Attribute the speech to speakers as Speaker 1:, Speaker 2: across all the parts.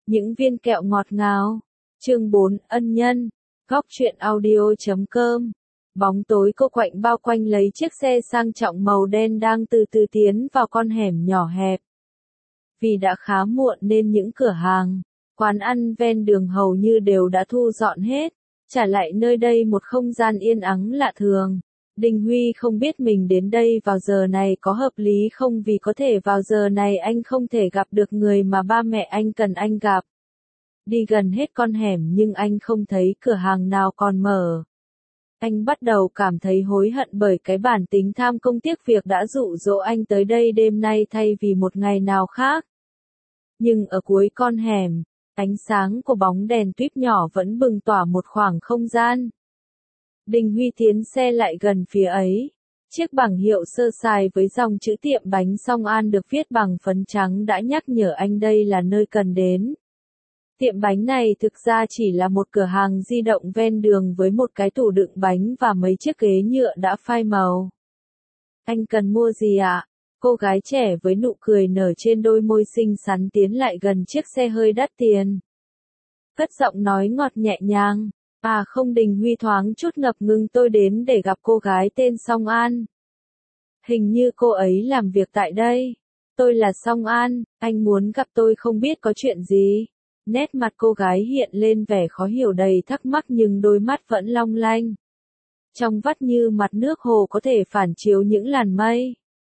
Speaker 1: Những viên kẹo ngọt ngào. Chương 4, ân nhân. Góc truyện audio.com. Bóng tối cô quạnh bao quanh lấy chiếc xe sang trọng màu đen đang từ từ tiến vào con hẻm nhỏ hẹp. Vì đã khá muộn nên những cửa hàng, quán ăn ven đường hầu như đều đã thu dọn hết, trả lại nơi đây một không gian yên ắng lạ thường. Đình Huy không biết mình đến đây vào giờ này có hợp lý không, vì có thể vào giờ này anh không thể gặp được người mà ba mẹ anh cần anh gặp. Đi gần hết con hẻm nhưng anh không thấy cửa hàng nào còn mở. Anh bắt đầu cảm thấy hối hận bởi cái bản tính tham công tiếc việc đã dụ dỗ anh tới đây đêm nay thay vì một ngày nào khác. Nhưng ở cuối con hẻm, ánh sáng của bóng đèn tuýp nhỏ vẫn bừng tỏa một khoảng không gian. Đình Huy tiến xe lại gần phía ấy. Chiếc bảng hiệu sơ sài với dòng chữ tiệm bánh Song An được viết bằng phấn trắng đã nhắc nhở anh đây là nơi cần đến. Tiệm bánh này thực ra chỉ là một cửa hàng di động ven đường với một cái tủ đựng bánh và mấy chiếc ghế nhựa đã phai màu. Anh cần mua gì ạ? Cô gái trẻ với nụ cười nở trên đôi môi xinh xắn tiến lại gần chiếc xe hơi đắt tiền. Cất giọng nói ngọt nhẹ nhàng. À không, Đình Huy thoáng chút ngập ngừng, tôi đến để gặp cô gái tên Song An. Hình như cô ấy làm việc tại đây. Tôi là Song An, anh muốn gặp tôi không biết có chuyện gì. Nét mặt cô gái hiện lên vẻ khó hiểu đầy thắc mắc nhưng đôi mắt vẫn long lanh. Trong vắt như mặt nước hồ có thể phản chiếu những làn mây.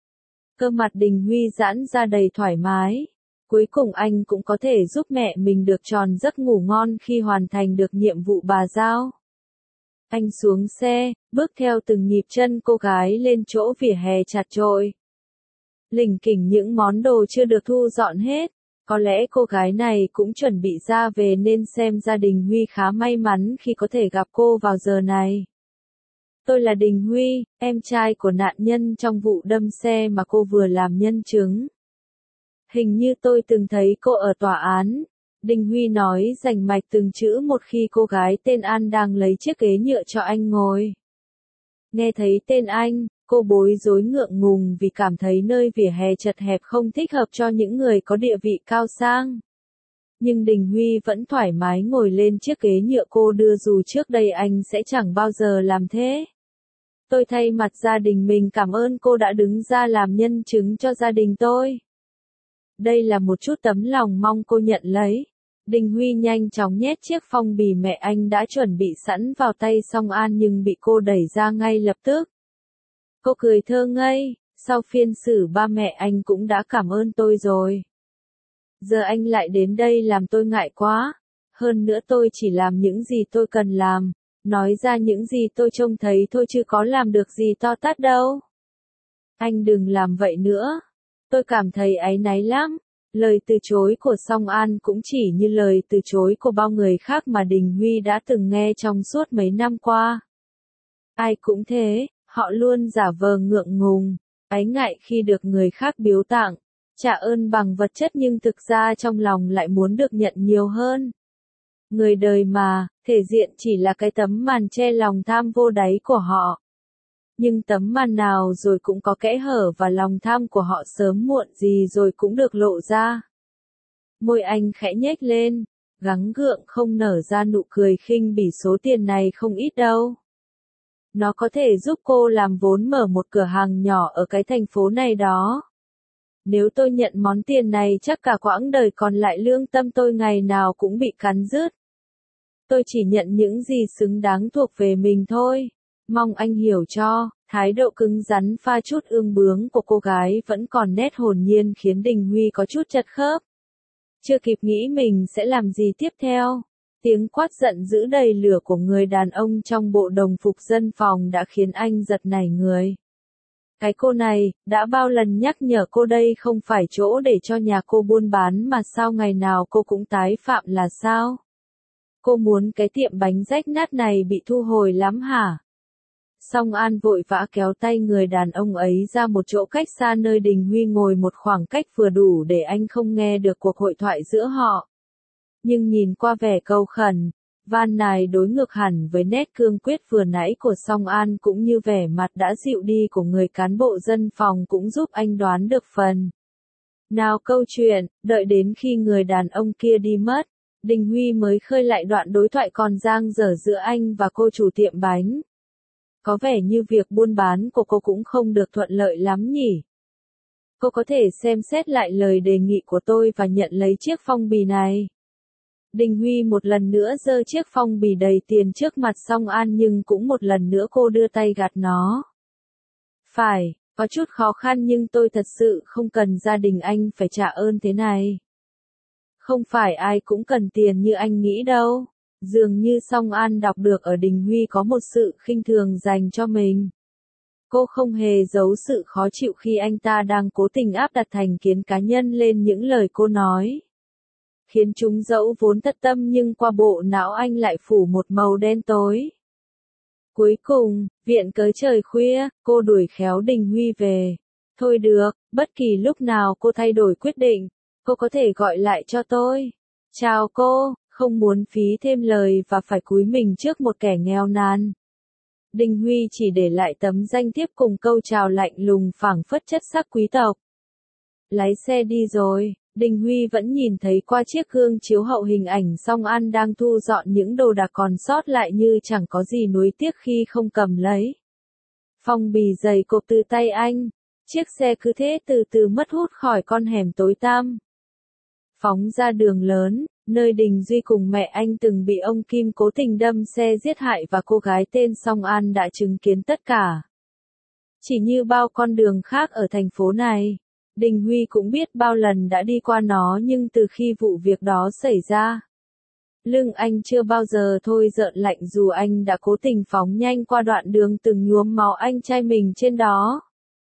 Speaker 1: Cơ mặt Đình Huy giãn ra đầy thoải mái. Cuối cùng anh cũng có thể giúp mẹ mình được tròn giấc ngủ ngon khi hoàn thành được nhiệm vụ bà giao. Anh xuống xe, bước theo từng nhịp chân cô gái lên chỗ vỉa hè chật chội. Lỉnh kỉnh những món đồ chưa được thu dọn hết. Có lẽ cô gái này cũng chuẩn bị ra về nên xem ra Đình Huy khá may mắn khi có thể gặp cô vào giờ này. Tôi là Đình Huy, em trai của nạn nhân trong vụ đâm xe mà cô vừa làm nhân chứng. Hình như tôi từng thấy cô ở tòa án. Đình Huy nói rành mạch từng chữ một khi cô gái tên An đang lấy chiếc ghế nhựa cho anh ngồi. Nghe thấy tên anh, cô bối rối ngượng ngùng vì cảm thấy nơi vỉa hè chật hẹp không thích hợp cho những người có địa vị cao sang. Nhưng Đình Huy vẫn thoải mái ngồi lên chiếc ghế nhựa cô đưa dù trước đây anh sẽ chẳng bao giờ làm thế. Tôi thay mặt gia đình mình cảm ơn cô đã đứng ra làm nhân chứng cho gia đình tôi. Đây là một chút tấm lòng mong cô nhận lấy. Đình Huy nhanh chóng nhét chiếc phong bì mẹ anh đã chuẩn bị sẵn vào tay Song An nhưng bị cô đẩy ra ngay lập tức. Cô cười thơ ngây, sau phiên xử ba mẹ anh cũng đã cảm ơn tôi rồi. Giờ anh lại đến đây làm tôi ngại quá. Hơn nữa tôi chỉ làm những gì tôi cần làm, nói ra những gì tôi trông thấy thôi chứ có làm được gì to tát đâu. Anh đừng làm vậy nữa. Tôi cảm thấy áy náy lắm. Lời từ chối của Song An cũng chỉ như lời từ chối của bao người khác mà Đình Huy đã từng nghe trong suốt mấy năm qua. Ai cũng thế, họ luôn giả vờ ngượng ngùng, áy ngại khi được người khác biếu tặng, trả ơn bằng vật chất nhưng thực ra trong lòng lại muốn được nhận nhiều hơn. Người đời mà, thể diện chỉ là cái tấm màn che lòng tham vô đáy của họ. Nhưng tấm màn nào rồi cũng có kẽ hở và lòng tham của họ sớm muộn gì rồi cũng được lộ ra. Môi anh khẽ nhếch lên, gắng gượng không nở ra nụ cười khinh bỉ, số tiền này không ít đâu. Nó có thể giúp cô làm vốn mở một cửa hàng nhỏ ở cái thành phố này đó. Nếu tôi nhận món tiền này chắc cả quãng đời còn lại lương tâm tôi ngày nào cũng bị cắn rứt. Tôi chỉ nhận những gì xứng đáng thuộc về mình thôi. Mong anh hiểu cho. Thái độ cứng rắn pha chút ương bướng của cô gái vẫn còn nét hồn nhiên khiến Đình Huy có chút chật khớp. Chưa kịp nghĩ mình sẽ làm gì tiếp theo. Tiếng quát giận dữ đầy lửa của người đàn ông trong bộ đồng phục dân phòng đã khiến anh giật nảy người. Cái cô này, đã bao lần nhắc nhở cô đây không phải chỗ để cho nhà cô buôn bán mà sao ngày nào cô cũng tái phạm là sao? Cô muốn cái tiệm bánh rách nát này bị thu hồi lắm hả? Song An vội vã kéo tay người đàn ông ấy ra một chỗ cách xa nơi Đình Huy ngồi một khoảng cách vừa đủ để anh không nghe được cuộc hội thoại giữa họ. Nhưng nhìn qua vẻ cầu khẩn, van nài đối ngược hẳn với nét cương quyết vừa nãy của Song An cũng như vẻ mặt đã dịu đi của người cán bộ dân phòng cũng giúp anh đoán được phần Nào câu chuyện, đợi đến khi người đàn ông kia đi mất, Đình Huy mới khơi lại đoạn đối thoại còn dang dở giữa anh và cô chủ tiệm bánh. Có vẻ như việc buôn bán của cô cũng không được thuận lợi lắm nhỉ. Cô có thể xem xét lại lời đề nghị của tôi và nhận lấy chiếc phong bì này. Đình Huy một lần nữa giơ chiếc phong bì đầy tiền trước mặt Song An nhưng cũng một lần nữa cô đưa tay gạt nó. Phải, có chút khó khăn nhưng tôi thật sự không cần gia đình anh phải trả ơn thế này. Không phải ai cũng cần tiền như anh nghĩ đâu. Dường như Song An đọc được ở Đình Huy có một sự khinh thường dành cho mình. Cô không hề giấu sự khó chịu khi anh ta đang cố tình áp đặt thành kiến cá nhân lên những lời cô nói. Khiến chúng dẫu vốn thật tâm nhưng qua bộ não anh lại phủ một màu đen tối. Cuối cùng, viện cớ trời khuya, cô đuổi khéo Đình Huy về. Thôi được, bất kỳ lúc nào cô thay đổi quyết định, cô có thể gọi lại cho tôi. Chào cô, không muốn phí thêm lời và phải cúi mình trước một kẻ nghèo nàn. Đình Huy chỉ để lại tấm danh thiếp cùng câu chào lạnh lùng phảng phất chất sắc quý tộc. Lái xe đi rồi, Đình Huy vẫn nhìn thấy qua chiếc gương chiếu hậu hình ảnh Song An đang thu dọn những đồ đạc còn sót lại như chẳng có gì nuối tiếc khi không cầm lấy. Phong bì dày cộp từ tay anh, chiếc xe cứ thế từ từ mất hút khỏi con hẻm tối tăm. Phóng ra đường lớn, nơi Đình Duy cùng mẹ anh từng bị ông Kim cố tình đâm xe giết hại và cô gái tên Song An đã chứng kiến tất cả. Chỉ như bao con đường khác ở thành phố này, Đình Huy cũng biết bao lần đã đi qua nó nhưng từ khi vụ việc đó xảy ra, lưng anh chưa bao giờ thôi rợn lạnh dù anh đã cố tình phóng nhanh qua đoạn đường từng nhuốm máu anh trai mình trên đó.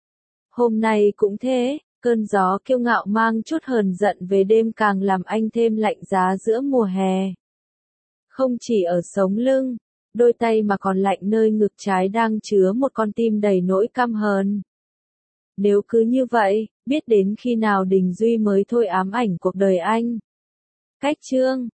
Speaker 1: Hôm nay cũng thế. Cơn gió kiêu ngạo mang chút hờn giận về đêm càng làm anh thêm lạnh giá giữa mùa hè. Không chỉ ở sống lưng, đôi tay mà còn lạnh nơi ngực trái đang chứa một con tim đầy nỗi căm hờn. Nếu cứ như vậy, biết đến khi nào Đình Duy mới thôi ám ảnh cuộc đời anh. Cách chương